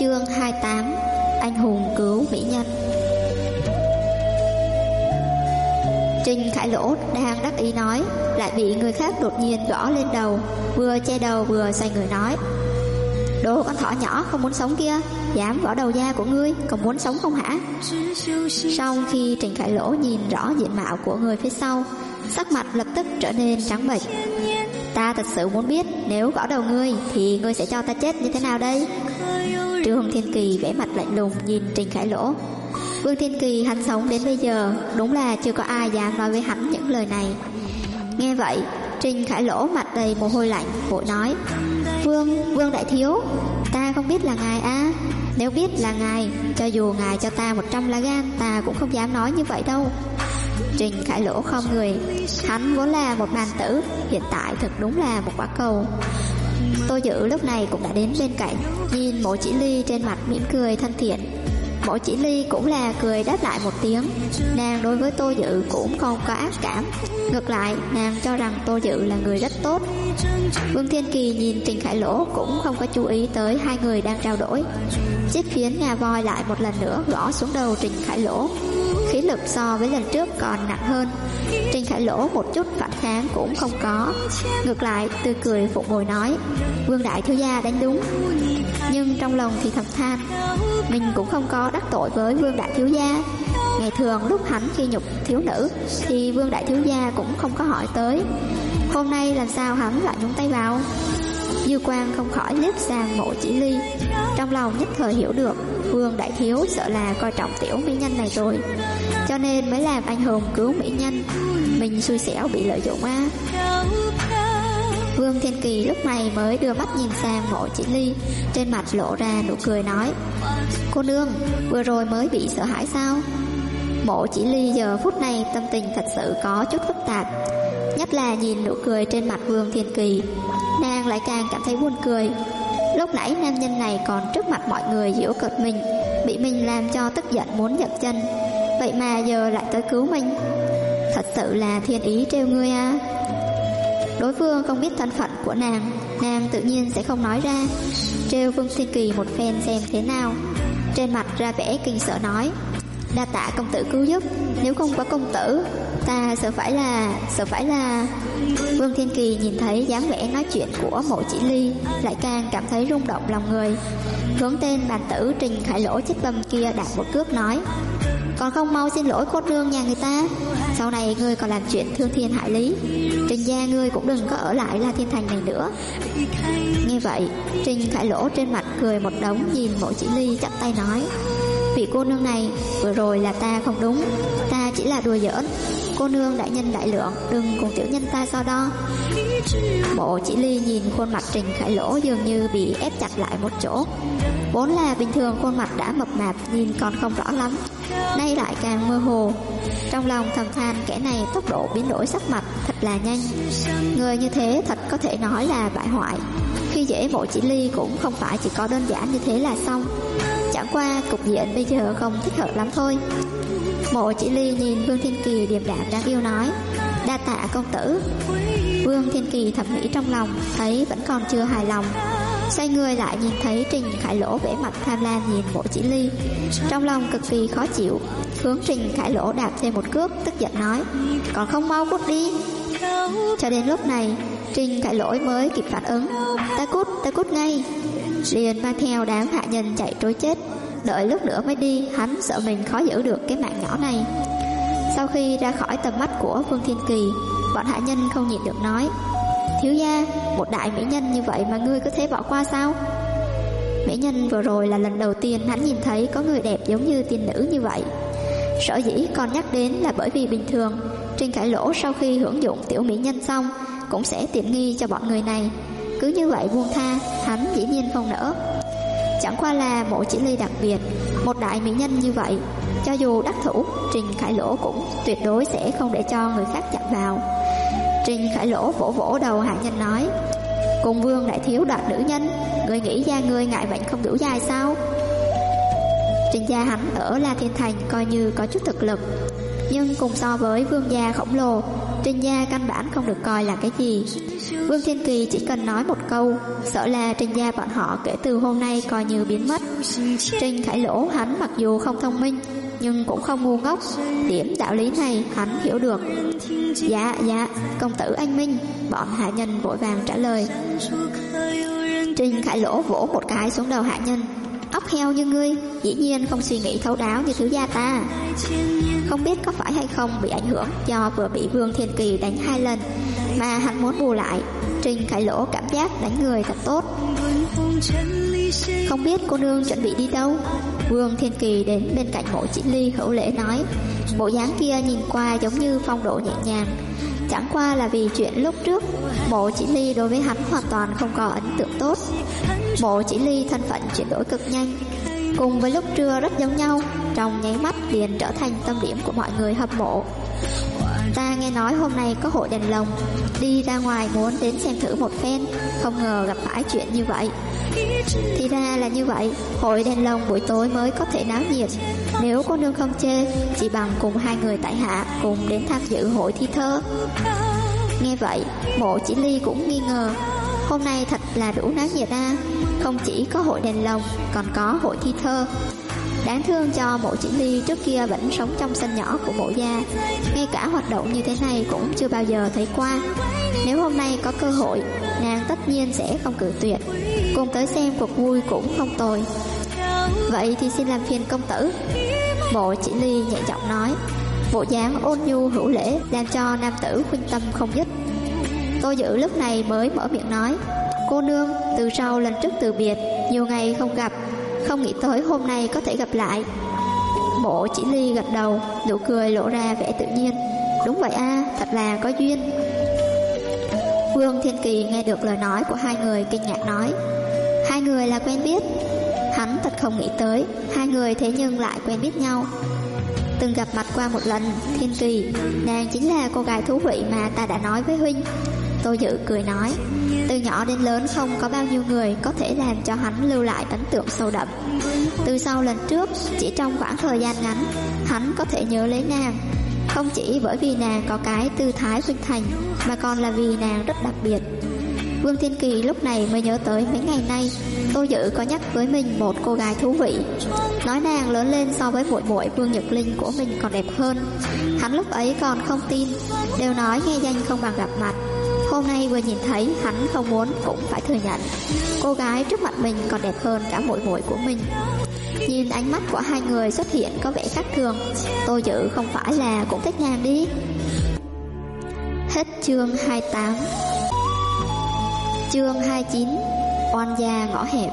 Chương 28: Anh hùng cứu mỹ nhân. Trình Khải Lỗ đang đắc ý nói, lại bị người khác đột nhiên gõ lên đầu, vừa che đầu vừa xoay người nói: Đồ con thỏ nhỏ không muốn sống kia, dám gõ đầu da của ngươi, còn muốn sống không hả? Sau khi Trình Khải Lỗ nhìn rõ diện mạo của người phía sau, sắc mặt lập tức trở nên trắng bệch. Ta thật sự muốn biết, nếu gõ đầu ngươi thì ngươi sẽ cho ta chết như thế nào đây? Trương Thiên Kỳ vẻ mặt lạnh lùng nhìn Trình Khải Lỗ. Vương Thiên Kỳ hắn sống đến bây giờ, đúng là chưa có ai dám nói với hắn những lời này. Nghe vậy, Trình Khải Lỗ mặt đầy mồ hôi lạnh, vội nói: Vương đại thiếu, ta không biết là ngài à? Nếu biết là ngài, cho dù ngài cho ta 100 lá gan, ta cũng không dám nói như vậy đâu. Trình Khải Lỗ khom người, hắn vốn là một bàn tử, hiện tại thật đúng là một quả cầu. Tô Dữ lúc này cũng đã đến bên cạnh, nhìn Mộ Chỉ Ly trên mặt mỉm cười thân thiện. Mộ Chỉ Ly cũng là cười đáp lại một tiếng. Nàng đối với Tô Dữ cũng không có ác cảm, ngược lại nàng cho rằng Tô Dữ là người rất tốt. Vương Thiên Kỳ nhìn Trình Khải Lỗ cũng không có chú ý tới hai người đang trao đổi. Chiếc phiến ngà voi lại một lần nữa gõ xuống đầu Trình Khải Lỗ, khí lực so với lần trước còn nặng hơn. Trình Khải Lỗ một chút phản kháng cũng không có, ngược lại tươi cười phục bồi nói: Vương đại thiếu gia đánh đúng. Nhưng trong lòng thì thầm than, mình cũng không có đắc tội với Vương đại thiếu gia. Ngày thường lúc hắn khi nhục thiếu nữ thì Vương đại thiếu gia cũng không có hỏi tới, hôm nay làm sao hắn lại nhúng tay vào? Dư Quang không khỏi liếc sang Mộ Chỉ Ly, trong lòng nhất thời hiểu được Vương đại thiếu sợ là coi trọng tiểu mỹ nhân này rồi, cho nên mới làm anh hùng cứu mỹ nhân. Mình xui xẻo bị lợi dụng á. Vương Thiên Kỳ lúc này mới đưa mắt nhìn sang Mộ Chỉ Ly, trên mặt lộ ra nụ cười nói: Cô nương, vừa rồi mới bị sợ hãi sao? Mộ Chỉ Ly giờ phút này tâm tình thật sự có chút phức tạp, nhất là nhìn nụ cười trên mặt Vương Thiên Kỳ, nàng lại càng cảm thấy buồn cười. Lúc nãy nam nhân này còn trước mặt mọi người giễu cợt mình, bị mình làm cho tức giận muốn dậm chân, vậy mà giờ lại tới cứu mình. Thật sự là thiên ý trêu ngươi à. Đối phương không biết thân phận của nàng, nàng tự nhiên sẽ không nói ra, trêu Vương Thiên Kỳ một phen xem thế nào. Trên mặt ra vẻ kinh sợ nói: Đa tạ công tử cứu giúp, nếu không có công tử, ta sợ phải là... Vương Thiên Kỳ nhìn thấy dáng vẻ nói chuyện của Mộ Chỉ Ly, lại càng cảm thấy rung động lòng người, hướng tên bàn tử Trình Khải Lỗ chết bầm kia đạp một cước nói: Còn không mau xin lỗi cô nương nhà người ta, sau này ngươi còn làm chuyện thương thiên hại lý, Trình gia ngươi cũng đừng có ở lại La Thiên Thành này nữa. Nghe vậy, Trình Khải Lỗ trên mặt cười một đống, nhìn Mộ Chỉ Ly chắp tay nói: Vị cô nương này, vừa rồi là ta không đúng, ta chỉ là đùa giỡn, cô nương đại nhân đại lượng, đừng cùng tiểu nhân ta so đo. Mộ Chỉ Ly nhìn khuôn mặt Trình Khải Lỗ dường như bị ép chặt lại một chỗ, vốn là bình thường khuôn mặt đã mập mạp nhìn còn không rõ lắm, nay lại càng mơ hồ. Trong lòng thầm than kẻ này tốc độ biến đổi sắc mặt thật là nhanh, người như thế thật có thể nói là bại hoại. Khi dễ Mộ Chỉ Ly cũng không phải chỉ có đơn giản như thế là xong, chẳng qua cục diện bây giờ không thích hợp lắm thôi. Mộ Chỉ Ly nhìn Vương Thiên Kỳ điềm đạm đáng yêu nói: Đa tạ công tử. Vương Thiên Kỳ thầm nghĩ trong lòng, thấy vẫn còn chưa hài lòng, xoay người lại nhìn thấy Trình Khải Lỗ vẻ mặt tham lam nhìn Mộ Chỉ Ly, trong lòng cực kỳ khó chịu, hướng Trình Khải Lỗ đạp thêm một cước, tức giận nói: Còn không mau cút đi. Cho đến lúc này Trình Khải Lỗ mới kịp phản ứng: Ta cút ngay. Liền mang theo đám hạ nhân chạy trối chết, đợi lúc nữa mới đi, hắn sợ mình khó giữ được cái mạng nhỏ này. Sau khi ra khỏi tầm mắt của Vương Thiên Kỳ, bọn hạ nhân không nhịn được nói: Thiếu gia, một đại mỹ nhân như vậy mà ngươi có thể bỏ qua sao? Mỹ nhân vừa rồi là lần đầu tiên hắn nhìn thấy có người đẹp giống như tiên nữ như vậy. Sở dĩ còn nhắc đến là bởi vì bình thường Trình Khải Lỗ sau khi hưởng dụng tiểu mỹ nhân xong cũng sẽ tiện nghi cho bọn người này, cứ như vậy buông tha hắn dĩ nhiên không nỡ. Chẳng qua là Mộ Chỉ Ly đặc biệt, một đại mỹ nhân như vậy, cho dù đắc thủ, Trình Khải Lỗ cũng tuyệt đối sẽ không để cho người khác chạm vào. Trình Khải Lỗ vỗ vỗ đầu hạ nhân nói: Cùng Vương đại thiếu đoạt nữ nhân, người nghĩ gia ngươi ngại bệnh không đủ dài sao? Trình gia hắn ở La Thiên Thành coi như có chút thực lực, Nhưng cùng so với Vương gia khổng lồ, Trình gia căn bản không được coi là cái gì. Vương Thiên Kỳ chỉ cần nói một câu, sợ là Trình gia bọn họ kể từ hôm nay coi như biến mất. Trình Khải Lỗ hắn mặc dù không thông minh, nhưng cũng không ngu ngốc, điểm đạo lý này hắn hiểu được. Dạ, công tử anh minh, bọn hạ nhân vội vàng trả lời. Trình Khải Lỗ vỗ một cái xuống đầu hạ nhân. Ốc heo như ngươi, dĩ nhiên không suy nghĩ thấu đáo như thiếu gia ta. Không biết có phải hay không bị ảnh hưởng do vừa bị Vương Thiên Kỳ đánh 2 lần mà hắn muốn bù lại. Trình Khải Lỗ cảm giác đánh người thật tốt. Không biết cô nương chuẩn bị đi đâu? Vương Thiên Kỳ đến bên cạnh Mộ Chỉ Ly hữu lễ nói. Bộ dáng kia nhìn qua giống như phong độ nhẹ nhàng, chẳng qua là vì chuyện lúc trước Mộ Chỉ Ly đối với hắn hoàn toàn không có ấn tượng tốt. Mộ Chỉ Ly thân phận chuyển đổi cực nhanh, cùng với lúc trưa rất giống nhau, trong nháy mắt liền trở thành tâm điểm của mọi người hâm mộ. Ta nghe nói hôm nay có hội đèn lồng, đi ra ngoài muốn đến xem thử một phen, không ngờ gặp phải chuyện như vậy. Thì ra là như vậy, hội đèn lồng buổi tối mới có thể náo nhiệt. Nếu cô nương không chê, chỉ bằng cùng 2 người tại hạ cùng đến tham dự hội thi thơ. Nghe vậy, Mộ Chỉ Ly cũng nghi ngờ, hôm nay thật là đủ náo nhiệt a, không chỉ có hội đèn lồng, còn có hội thi thơ. Đáng thương cho Mộ Chỉ Ly trước kia vẫn sống trong sân nhỏ của Mộ gia, ngay cả hoạt động như thế này cũng chưa bao giờ thấy qua. Nếu hôm nay có cơ hội, nàng tất nhiên sẽ không cự tuyệt, cùng tới xem cuộc vui cũng không tồi. Vậy thì xin làm phiền công tử. Mộ Chỉ Ly nhẹ giọng nói, bộ dáng ôn nhu hữu lễ làm cho nam tử khuynh tâm không dứt. Tô Dữ lúc này mới mở miệng nói, cô nương, từ sau lần trước từ biệt, nhiều ngày không gặp, không nghĩ tới hôm nay có thể gặp lại. Mộ Chỉ Ly gật đầu, nụ cười lộ ra vẻ tự nhiên. Đúng vậy a, thật là có duyên. Vương Thiên Kỳ nghe được lời nói của 2 người kinh ngạc nói, 2 người là quen biết. Hắn thật không nghĩ tới 2 người thế nhưng lại quen biết nhau. Từng gặp mặt qua một lần. Thiên Kỳ, nàng chính là cô gái thú vị mà ta đã nói với huynh. Tô Dữ cười nói, từ nhỏ đến lớn không có bao nhiêu người có thể làm cho hắn lưu lại ấn tượng sâu đậm. Từ sau lần trước, chỉ trong khoảng thời gian ngắn, hắn có thể nhớ lấy nàng, không chỉ bởi vì nàng có cái tư thái khuynh thành, mà còn là vì nàng rất đặc biệt. Vương Thiên Kỳ lúc này mới nhớ tới mấy ngày nay Tô Dữ có nhắc với mình một cô gái thú vị, nói nàng lớn lên so với muội muội Vương Nhật Linh của mình còn đẹp hơn. Hắn lúc ấy còn không tin, đều nói nghe danh không bằng gặp mặt. Hôm nay vừa nhìn thấy, hắn không muốn cũng phải thừa nhận, cô gái trước mặt mình còn đẹp hơn cả muội muội của mình. Nhìn ánh mắt của 2 người xuất hiện có vẻ khác thường, Tô Dữ không phải là cũng thích nàng đi. Hết chương 28. Chương 29. Oan gia ngõ hẹp.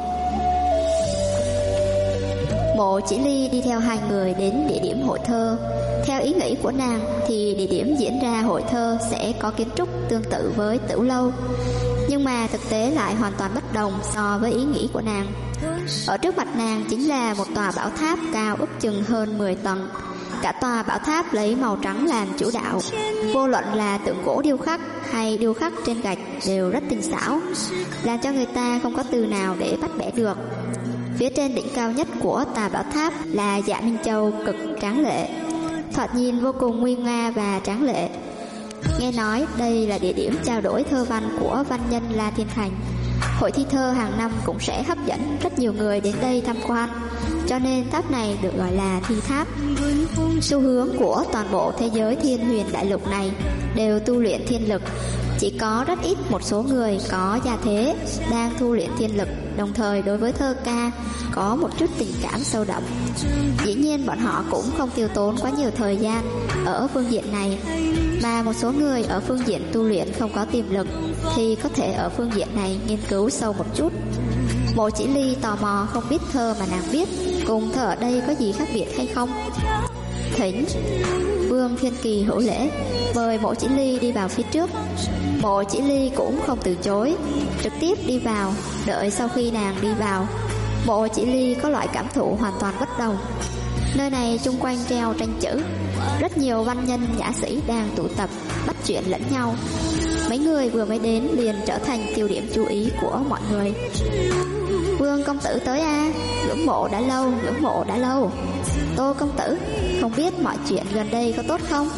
Mộ Chỉ Ly đi theo 2 người đến địa điểm hội thơ. Theo ý nghĩ của nàng thì địa điểm diễn ra hội thơ sẽ có kiến trúc tương tự với Tửu Lâu, nhưng mà thực tế lại hoàn toàn bất đồng so với ý nghĩ của nàng. Ở trước mặt nàng chính là một tòa bảo tháp cao ước chừng hơn 10 tầng. Cả tòa bảo tháp lấy màu trắng làm chủ đạo, vô luận là tượng gỗ điêu khắc hay điêu khắc trên gạch đều rất tinh xảo, làm cho người ta không có từ nào để bắt bẻ được. Phía trên đỉnh cao nhất của tòa bảo tháp là Dạ Minh Châu cực tráng lệ, thoạt nhìn vô cùng nguy nga và tráng lệ. Nghe nói đây là địa điểm trao đổi thơ văn của văn nhân La Thiên Thành. Hội thi thơ hàng năm cũng sẽ hấp dẫn rất nhiều người đến đây tham quan, cho nên tháp này được gọi là thi tháp. Xu hướng của toàn bộ thế giới Thiên Huyền Đại Lục này đều tu luyện thiên lực, chỉ có rất ít một số người có gia thế đang tu luyện thiên lực, đồng thời đối với thơ ca có một chút tình cảm sâu đậm. Dĩ nhiên bọn họ cũng không tiêu tốn quá nhiều thời gian ở phương diện này, mà một số người ở phương diện tu luyện không có tiềm lực thì có thể ở phương diện này nghiên cứu sâu một chút. Mộ Chỉ Ly tò mò không biết thơ mà nàng biết cùng thơ ở đây có gì khác biệt hay không. Thỉnh. Vương Thiên Kỳ hữu lễ mời Mộ Chỉ Ly đi vào phía trước. Mộ Chỉ Ly cũng không từ chối, trực tiếp đi vào. Đợi sau khi nàng đi vào, Mộ Chỉ Ly có loại cảm thụ hoàn toàn bất đồng. Nơi này chung quanh treo tranh chữ, rất nhiều văn nhân nhã sĩ đang tụ tập bắt chuyện lẫn nhau. Mấy người vừa mới đến liền trở thành tiêu điểm chú ý của mọi người. Vương công tử tới a, ngưỡng mộ đã lâu, ngưỡng mộ đã lâu. Tô công tử, không biết mọi chuyện gần đây có tốt không?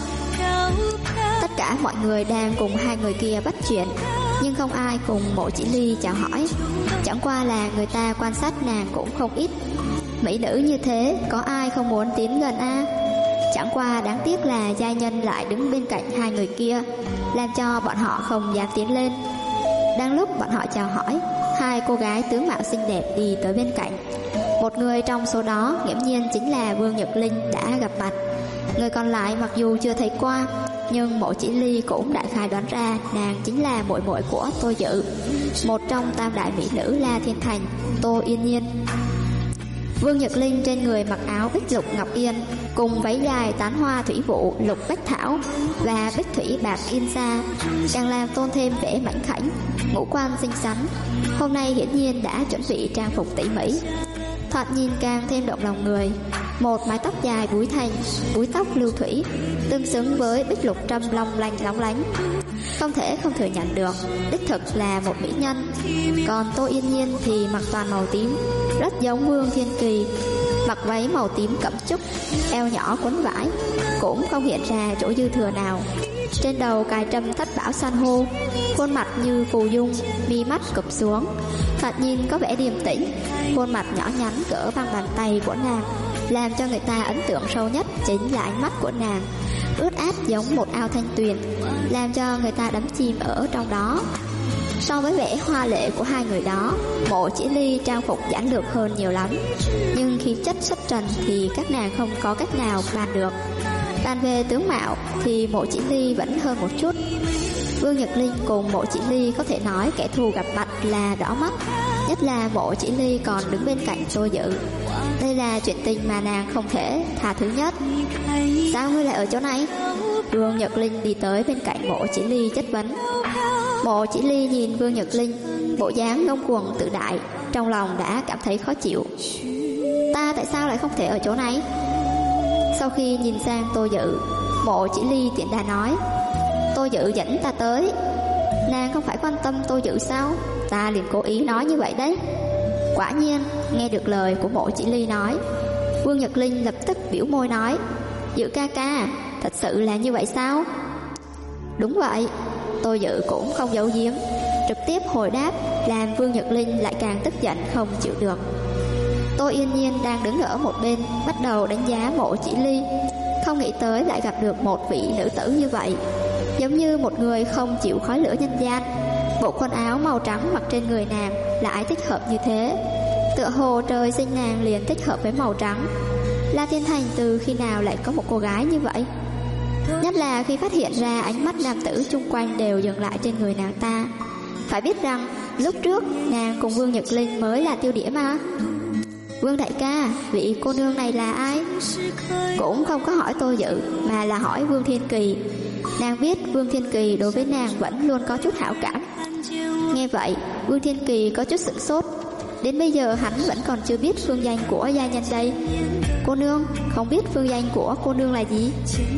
Tất cả mọi người đang cùng hai người kia bắt chuyện, nhưng không ai cùng Mộ Chỉ Ly chào hỏi. Chẳng qua là người ta quan sát nàng cũng không ít. Mỹ nữ như thế, có ai không muốn tiến gần a? Chẳng qua đáng tiếc là giai nhân lại đứng bên cạnh hai người kia, làm cho bọn họ không dám tiến lên. Đang lúc bọn họ chào hỏi, hai cô gái tướng mạo xinh đẹp đi tới bên cạnh. Một người trong số đó nghiễm nhiên chính là Vương Nhật Linh đã gặp mặt. Người còn lại mặc dù chưa thấy qua, nhưng Mộ Chỉ Ly cũng đại khái đoán ra nàng chính là muội muội của Tô Dự, một trong tam đại mỹ nữ La Thiên Thành, Tô Yên Nhiên. Vương Nhật Linh trên người mặc áo bích lục ngọc yên, cùng váy dài tán hoa thủy vụ lục bách thảo và bích thủy bạc yên sa, càng làm tôn thêm vẻ mảnh khảnh, ngũ quan xinh xắn. Hôm nay hiển nhiên đã chuẩn bị trang phục tỉ mỉ, thoạt nhìn càng thêm động lòng người. Một mái tóc dài búi thành, búi tóc lưu thủy, tương xứng với bích lục trâm long lanh lóng lánh, không thể không thừa nhận được đích thực là một mỹ nhân. Còn Tô Yên Nhiên thì mặc toàn màu tím, rất giống Vương Thiên Kỳ, mặc váy màu tím cẩm trúc, eo nhỏ quấn vải, cũng không hiện ra chỗ dư thừa nào. Trên đầu cài trâm thất bảo san hô, khuôn mặt như phù dung, mi mắt cụp xuống, thoạt nhìn có vẻ điềm tĩnh. Khuôn mặt nhỏ nhắn cỡ bằng bàn tay của nàng, làm cho người ta ấn tượng sâu nhất chính là ánh mắt của nàng, ướt át giống một ao thanh tuyền, làm cho người ta đắm chìm ở trong đó. So với vẻ hoa lệ của hai người đó, Mộ Chỉ Ly trang phục giản lược hơn nhiều lắm, nhưng khí chất xuất trần thì các nàng không có cách nào bàn được. Bàn về tướng mạo thì Mộ Chỉ Ly vẫn hơn một chút. Vương Nhật Linh cùng Mộ Chỉ Ly có thể nói kẻ thù gặp mặt là đỏ mắt, nhất là Mộ Chỉ Ly còn đứng bên cạnh Tô Dự. Đây là chuyện tình mà nàng không thể tha thứ nhất. Sao ngươi lại ở chỗ này? Vương Nhật Linh đi tới bên cạnh Mộ Chỉ Ly chất vấn. Mộ Chỉ Ly nhìn Vương Nhật Linh, bộ dáng ngông cuồng tự đại, trong lòng đã cảm thấy khó chịu. Ta tại sao lại không thể ở chỗ này? Sau khi nhìn sang Tô Dự, Mộ Chỉ Ly tiện đà nói, Tô Dự dẫn ta tới. Nàng không phải quan tâm Tô Dự sao? Ta liền cố ý nói như vậy đấy. Quả nhiên, nghe được lời của Mộ Chỉ Ly nói, Vương Nhật Linh lập tức biểu môi nói, Dự ca ca, thật sự là như vậy sao? Đúng vậy. Tô Dự cũng không giấu giếm, trực tiếp hồi đáp, làm Vương Nhật Linh lại càng tức giận không chịu được. Tô Yên Nhiên đang đứng ở một bên, bắt đầu đánh giá Mộ Chỉ Ly, không nghĩ tới lại gặp được một vị nữ tử như vậy, giống như một người không chịu khói lửa nhân gian. Bộ quần áo màu trắng mặc trên người nàng lại thích hợp như thế, tựa hồ trời sinh nàng liền thích hợp với màu trắng. La Thiên Thành từ khi nào lại có một cô gái như vậy? Nhất là khi phát hiện ra ánh mắt nam tử chung quanh đều dừng lại trên người nàng ta. Phải biết rằng lúc trước nàng cùng Vương Nhật Linh mới là tiêu điểm mà. Vương đại ca, vị cô nương này là ai? Cũng không có hỏi Tô Dự, mà là hỏi Vương Thiên Kỳ. Nàng biết Vương Thiên Kỳ đối với nàng vẫn luôn có chút hảo cảm. Nghe vậy, Vương Thiên Kỳ có chút sửng sốt. Đến bây giờ hắn vẫn còn chưa biết phương danh của gia nhân đây. Cô nương, không biết phương danh của cô nương là gì?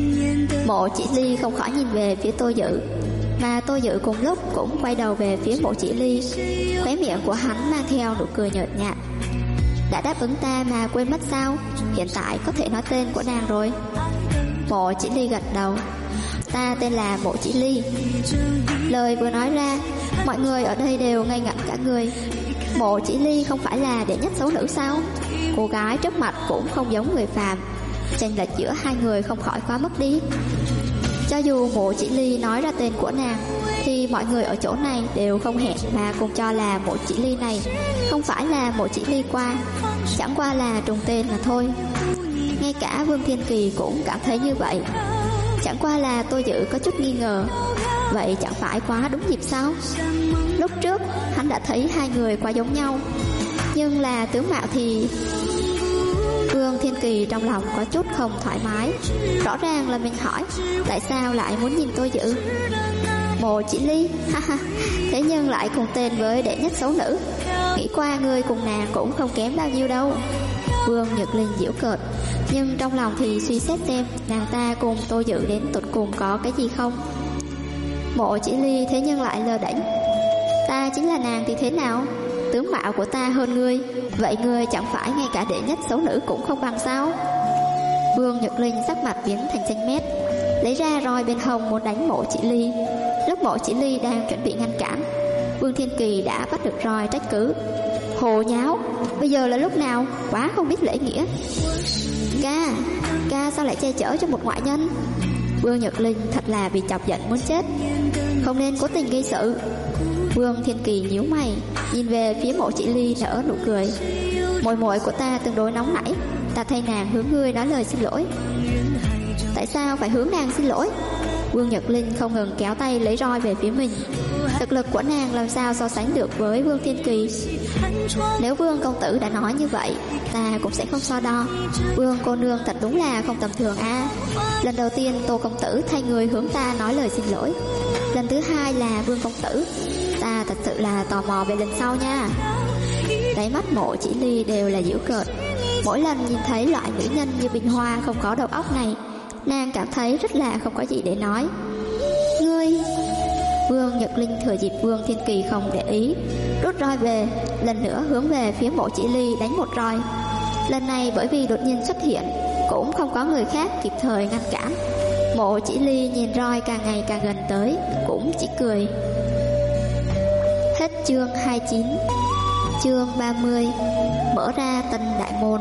Mộ Chỉ Ly không khỏi nhìn về phía Tô Dự, mà Tô Dự cùng lúc cũng quay đầu về phía Mộ Chỉ Ly. Khóe miệng của hắn mang theo nụ cười nhợt nhạt. Đã đáp ứng ta mà quên mất sao? Hiện tại có thể nói tên của nàng rồi. Mộ Chỉ Ly gật đầu. Ta tên là Mộ Chỉ Ly. Lời vừa nói ra, mọi người ở đây đều ngây ngẩn cả người. Mộ Chỉ Ly không phải là đệ nhất xấu nữ sao? Cô gái trước mặt cũng không giống người phàm, chênh lệch giữa hai người không khỏi quá mức đi. Cho dù Mộ Chỉ Ly nói ra tên của nàng, thì mọi người ở chỗ này đều không hẹn mà cùng cho là Mộ Chỉ Ly này không phải là Mộ Chỉ Ly qua, chẳng qua là trùng tên mà thôi. Ngay cả Vương Thiên Kỳ cũng cảm thấy như vậy. Chẳng qua là Tô Dự có chút nghi ngờ, vậy chẳng phải quá đúng dịp sao? Lúc trước hắn đã thấy hai người quá giống nhau, nhưng là tướng mạo thì... Vương Thiên Kỳ trong lòng có chút không thoải mái. Rõ ràng là mình hỏi, tại sao lại muốn nhìn Tô Dự? Mộ Chỉ Ly, ha, thế nhưng lại cùng tên với đệ nhất xấu nữ. Nghĩ qua người cùng nàng cũng không kém bao nhiêu đâu. Vương Nhật Linh giễu cợt, nhưng trong lòng thì suy xét xem nàng ta cùng Tô Dự đến tột cùng có cái gì không. Mộ Chỉ Ly thế nhưng lại lơ đễnh. Ta chính là nàng thì thế nào? Tướng mạo của ta hơn ngươi, vậy ngươi chẳng phải ngay cả đệ nhất xấu nữ cũng không bằng sao? Vương Nhật Linh sắc mặt biến thành xanh mét, lấy ra roi bên hông muốn đánh Mộ Chỉ Ly. Lúc Mộ Chỉ Ly đang chuẩn bị ngăn cản, Vương Thiên Kỳ đã bắt được roi trách cứ: hồ nháo, bây giờ là lúc nào, quá không biết lễ nghĩa. Ca sao lại che chở cho một ngoại nhân? Vương Nhật Linh thật là bị chọc giận muốn chết, không nên cố tình gây sự. Vương Thiên Kỳ nhíu mày, nhìn về phía Mộ Chỉ Ly nở nụ cười: muội muội của ta tương đối nóng nảy, ta thay nàng hướng ngươi nói lời xin lỗi. Tại sao phải hướng nàng xin lỗi? Vương Nhật Linh không ngừng kéo tay lấy roi về phía mình. Thực lực của nàng làm sao so sánh được với Vương Thiên Kỳ? Nếu Vương công tử đã nói như vậy, ta cũng sẽ không so đo. Vương cô nương thật đúng là không tầm thường a. Lần đầu tiên Tô công tử thay người hướng ta nói lời xin lỗi, lần thứ hai là Vương công tử. Ta thật sự là tò mò về lần sau nha. Đáy mắt Mộ Chỉ Ly đều là giễu cợt. Mỗi lần nhìn thấy loại nữ nhân như Bình Hoa không có đầu óc này, nàng cảm thấy rất là không có gì để nói. Ngươi... Vương Nhật Linh thừa dịp Vương Thiên Kỳ không để ý, rút roi về, lần nữa hướng về phía Mộ Chỉ Ly đánh một roi. Lần này bởi vì đột nhiên xuất hiện, cũng không có người khác kịp thời ngăn cản. Mộ Chỉ Ly nhìn roi càng ngày càng gần tới, cũng chỉ cười. Hết chương 29. Chương 30. Mở ra Tân Đại Môn.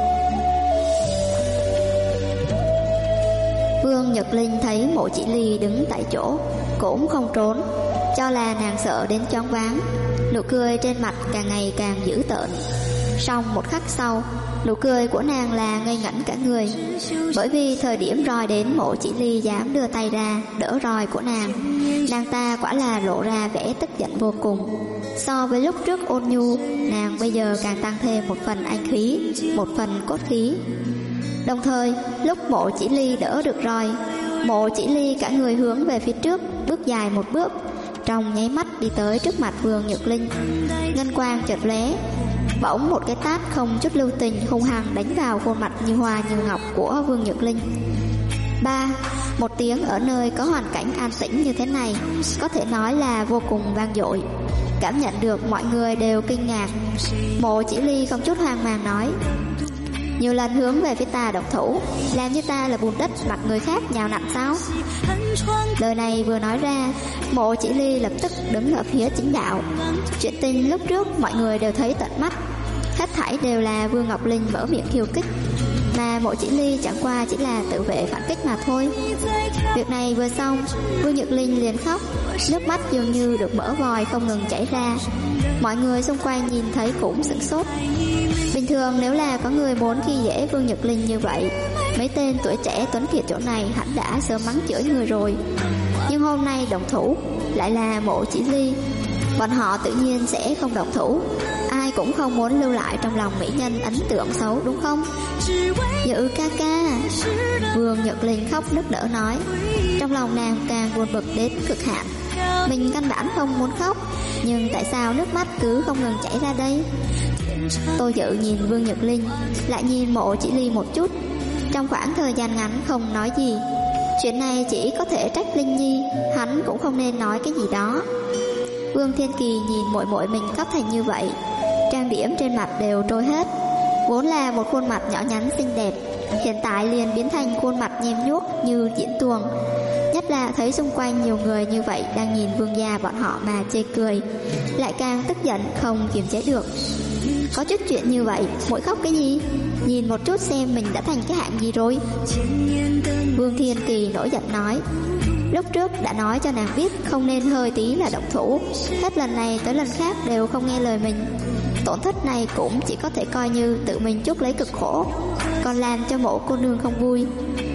Vương Nhật Linh thấy Mộ Chỉ Ly đứng tại chỗ, cũng không trốn, cho là nàng sợ đến choáng váng. Nụ cười trên mặt càng ngày càng dữ tợn. Xong một khắc sau, nụ cười của nàng là ngây ngẩn cả người, bởi vì thời điểm roi đến, Mộ Chỉ Ly dám đưa tay ra đỡ roi của nàng. Nàng ta quả là lộ ra vẻ tức giận vô cùng. So với lúc trước ôn nhu, nàng bây giờ càng tăng thêm một phần anh khí, một phần cốt khí. Đồng thời, lúc Mộ Chỉ Ly đỡ được roi, Mộ Chỉ Ly cả người hướng về phía trước, bước dài một bước, trong nháy mắt đi tới trước mặt Vương Nhật Linh. Ngân quang chợt lóe, bỗng một cái tát không chút lưu tình hung hăng đánh vào khuôn mặt như hoa như ngọc của Vương Nhật Linh. Ba, một tiếng ở nơi có hoàn cảnh an tĩnh như thế này có thể nói là vô cùng vang dội. Cảm nhận được mọi người đều kinh ngạc, Mộ Chỉ Ly không chút hoang mang nói: nhiều lần hướng về phía ta động thủ, làm như ta là bùn đất mặc người khác nhào nặn sao? Lời này vừa nói ra, Mộ Chỉ Ly lập tức đứng ở phía chính đạo. Chuyện tình lúc trước mọi người đều thấy tận mắt, hết thảy đều là Vương Ngọc Linh mở miệng khiêu khích, mà Mộ Chỉ Ly chẳng qua chỉ là tự vệ phản kích mà thôi. Việc này vừa xong, Vương Nhật Linh liền khóc, nước mắt dường như được mở vòi không ngừng chảy ra. Mọi người xung quanh nhìn thấy cũng sửng sốt. Bình thường nếu là có người muốn khi dễ Vương Nhật Linh như vậy, mấy tên tuổi trẻ tuấn kiệt chỗ này hẳn đã sớm mắng chửi người rồi. Nhưng hôm nay động thủ lại là Mộ Chỉ Ly, bọn họ tự nhiên sẽ không động thủ. Ai cũng không muốn lưu lại trong lòng mỹ nhân ấn tượng xấu, đúng không? Dự ca ca. Vương Nhật Linh khóc nức nở nói. Trong lòng nàng càng buồn bực đến cực hạn. Mình căn bản không muốn khóc, nhưng tại sao nước mắt cứ không ngừng chảy ra đây? Tô Dự nhìn Vương Nhật Linh, lại nhìn Mộ Chỉ Ly một chút, trong khoảng thời gian ngắn không nói gì. Chuyện này chỉ có thể trách Linh Nhi, hắn cũng không nên nói cái gì đó. Vương Thiên Kỳ nhìn muội muội mình khóc thành như vậy, trang điểm trên mặt đều trôi hết. Vốn là một khuôn mặt nhỏ nhắn xinh đẹp, hiện tại liền biến thành khuôn mặt nhem nhuốc như diễn tuồng. Nhất là thấy xung quanh nhiều người như vậy đang nhìn Vương gia bọn họ mà chê cười, lại càng tức giận không kiềm chế được. Có chút chuyện như vậy, muội khóc cái gì? Nhìn một chút xem mình đã thành cái hạng gì rồi. Vương Thiên Kỳ nổi giận nói. Lúc trước đã nói cho nàng biết không nên hơi tí là động thủ, hết lần này tới lần khác đều không nghe lời mình. Tổn thất này cũng chỉ có thể coi như tự mình chuốc lấy cực khổ, còn làm cho Mộ cô nương không vui.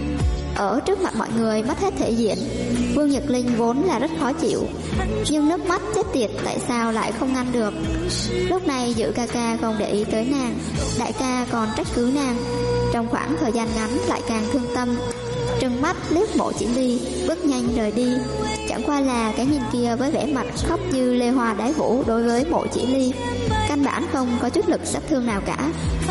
Ở trước mặt mọi người mất hết thể diện, Vương Nhật Linh vốn là rất khó chịu, nhưng nước mắt chết tiệt tại sao lại không ngăn được. Lúc này Dự ca ca không để ý tới nàng, đại ca còn trách cứ nàng. Trong khoảng thời gian ngắn lại càng thương tâm, trừng mắt liếc Mộ Chỉ Ly, bước nhanh rời đi. Chẳng qua là cái nhìn kia với vẻ mặt khóc như lê hoa đái vũ đối với Mộ Chỉ Ly, căn bản không có chút lực sát thương nào cả.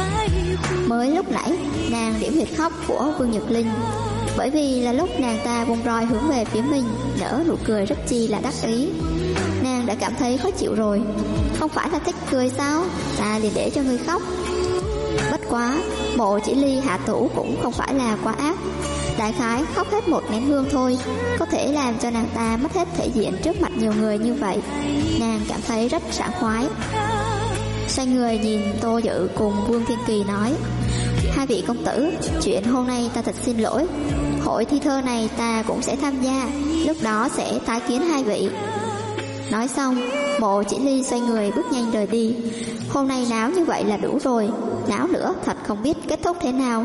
Mới lúc nãy nàng điểm huyệt khóc của Vương Nhật Linh, bởi vì là lúc nàng ta vung roi hướng về phía mình, nở nụ cười rất chi là đắc ý. Nàng đã cảm thấy khó chịu rồi. Không phải là thích cười sao? Ta liền để cho ngươi khóc. Bất quá, Mộ Chỉ Ly hạ thủ cũng không phải là quá ác. Đại khái khóc hết một nén hương thôi, có thể làm cho nàng ta mất hết thể diện trước mặt nhiều người như vậy. Nàng cảm thấy rất sảng khoái. Xoay người nhìn Tô Dự cùng Vương Thiên Kỳ nói: hai vị công tử, chuyện hôm nay ta thật xin lỗi. Hội thi thơ này ta cũng sẽ tham gia, lúc đó sẽ tái kiến hai vị. Nói xong, Mộ Chỉ Ly xoay người bước nhanh rời đi. Hôm nay náo như vậy là đủ rồi, náo nữa thật không biết kết thúc thế nào.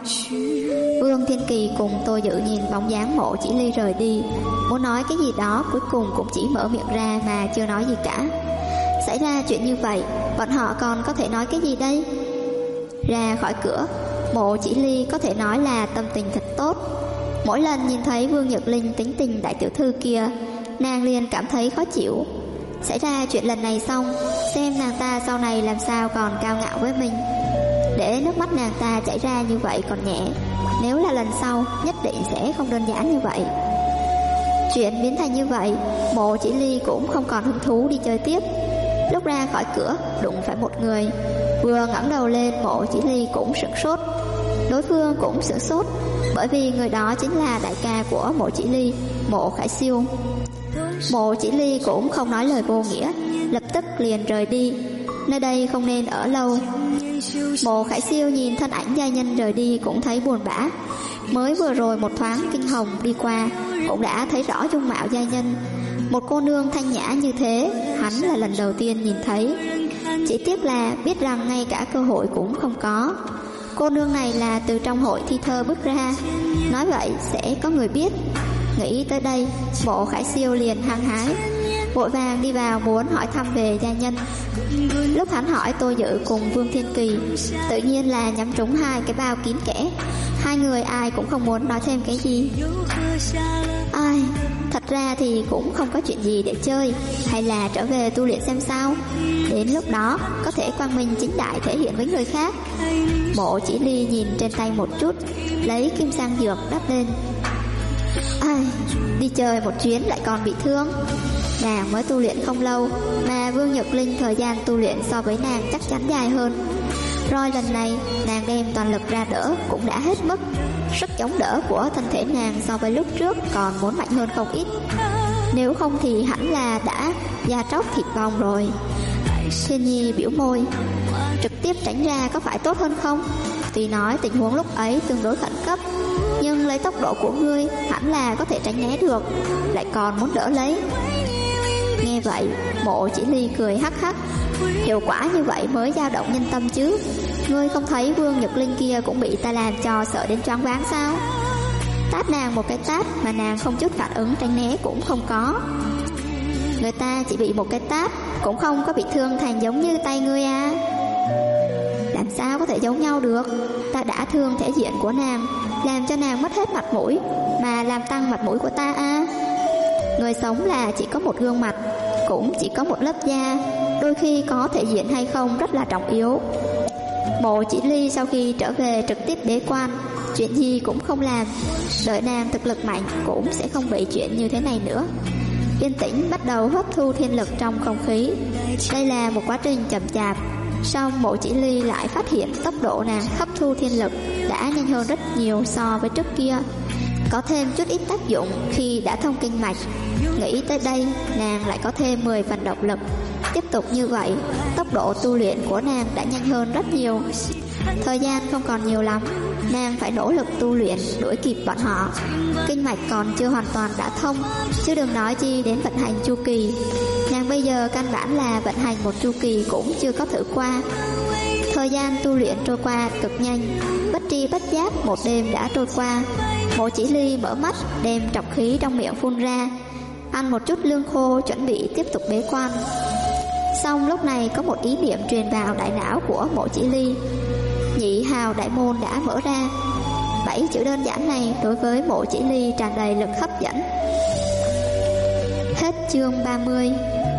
Vương Thiên Kỳ cùng Tô Dự nhìn bóng dáng Mộ Chỉ Ly rời đi, muốn nói cái gì đó cuối cùng cũng chỉ mở miệng ra mà chưa nói gì cả. Xảy ra chuyện như vậy, bọn họ còn có thể nói cái gì đây? Ra khỏi cửa, Mộ Chỉ Ly có thể nói là tâm tình thật tốt. Mỗi lần nhìn thấy Vương Nhật Linh tính tình đại tiểu thư kia, nàng liền cảm thấy khó chịu. Xảy ra chuyện lần này xong, xem nàng ta sau này làm sao còn cao ngạo với mình. Để nước mắt nàng ta chảy ra như vậy còn nhẹ, nếu là lần sau nhất định sẽ không đơn giản như vậy. Chuyện biến thành như vậy, Mộ Chỉ Ly cũng không còn hứng thú đi chơi tiếp. Lúc ra khỏi cửa, đụng phải một người. Vừa ngẩng đầu lên, Mộ Chỉ Ly cũng sửng sốt. Đối phương cũng sửng sốt, bởi vì người đó chính là đại ca của Mộ Chỉ Ly, Mộ Khải Siêu. Mộ Chỉ Ly cũng không nói lời vô nghĩa, lập tức liền rời đi. Nơi đây không nên ở lâu. Mộ Khải Siêu nhìn thân ảnh gia nhân rời đi cũng thấy buồn bã. Mới vừa rồi một thoáng kinh hồng đi qua, cũng đã thấy rõ dung mạo gia nhân. Một cô nương thanh nhã như thế, hắn là lần đầu tiên nhìn thấy. Chỉ tiếc là biết rằng ngay cả cơ hội cũng không có. Cô nương này là từ trong hội thi thơ bước ra, nói vậy sẽ có người biết. Nghĩ tới đây, Mộ Khải Siêu liền hăng hái, vội vàng đi vào muốn hỏi thăm về gia nhân. Lúc hắn hỏi Tô Dự cùng Vương Thiên Kỳ, tự nhiên là nhắm trúng hai cái bao kín kẽ. Hai người ai cũng không muốn nói thêm cái gì. Ai, thật ra thì cũng không có chuyện gì để chơi, hay là trở về tu luyện xem sao. Đến lúc đó có thể quang minh chính đại thể hiện với người khác. Mộ Chỉ Ly nhìn trên tay một chút, lấy kim sang dược đắp lên. Ai, đi chơi một chuyến lại còn bị thương. Nàng mới tu luyện không lâu, mà Vương Nhật Linh thời gian tu luyện so với nàng chắc chắn dài hơn. Rồi lần này nàng đem toàn lực ra đỡ cũng đã hết mức. Sức chống đỡ của thân thể nàng so với lúc trước còn muốn mạnh hơn không ít. Nếu không thì hẳn là đã da tróc thịt bong rồi. Thiên Nhi biểu môi, trực tiếp tránh ra có phải tốt hơn không? Tuy nói tình huống lúc ấy tương đối khẩn cấp, nhưng lấy tốc độ của ngươi hẳn là có thể tránh né được, lại còn muốn đỡ lấy. Nghe vậy, Mộ Chỉ Ly cười hắc hắc. Hiệu quả như vậy mới dao động nhân tâm chứ. Ngươi không thấy Vương Nhật Linh kia cũng bị ta làm cho sợ đến choáng váng sao? Tát nàng một cái tát mà nàng không chút phản ứng tránh né cũng không có. Người ta chỉ bị một cái tát cũng không có bị thương thành giống như tay ngươi à. Làm sao có thể giống nhau được? Ta đã thương thể diện của nàng, làm cho nàng mất hết mặt mũi, mà làm tăng mặt mũi của ta à. Người sống là chỉ có một gương mặt, cũng chỉ có một lớp da, đôi khi có thể diện hay không rất là trọng yếu. Mộ Chỉ Ly sau khi trở về trực tiếp bế quan, chuyện gì cũng không làm. Đợi nàng thực lực mạnh cũng sẽ không bị chuyện như thế này nữa. Yên tĩnh bắt đầu hấp thu thiên lực trong không khí. Đây là một quá trình chậm chạp. Song Mộ Chỉ Ly lại phát hiện tốc độ nàng hấp thu thiên lực đã nhanh hơn rất nhiều so với trước kia. Có thêm chút ít tác dụng khi đã thông kinh mạch. Nghĩ tới đây, nàng lại có thêm 10 phần động lực. Tiếp tục như vậy, tốc độ tu luyện của nàng đã nhanh hơn rất nhiều. Thời gian không còn nhiều lắm, nàng phải nỗ lực tu luyện đuổi kịp bọn họ. Kinh mạch còn chưa hoàn toàn đã thông, chứ đừng nói chi đến vận hành chu kỳ. Nàng bây giờ căn bản là vận hành một chu kỳ cũng chưa có thử qua. Thời gian tu luyện trôi qua cực nhanh, bất tri bất giác một đêm đã trôi qua. Mộ Chỉ Ly mở mắt, đem trọc khí trong miệng phun ra, ăn một chút lương khô chuẩn bị tiếp tục bế quan. Xong lúc này có một ý niệm truyền vào đại não của Mộ Chỉ Ly. Nhị hào đại môn đã mở ra. 7 chữ đơn giản này đối với Mộ Chỉ Ly tràn đầy lực hấp dẫn. Hết chương 30.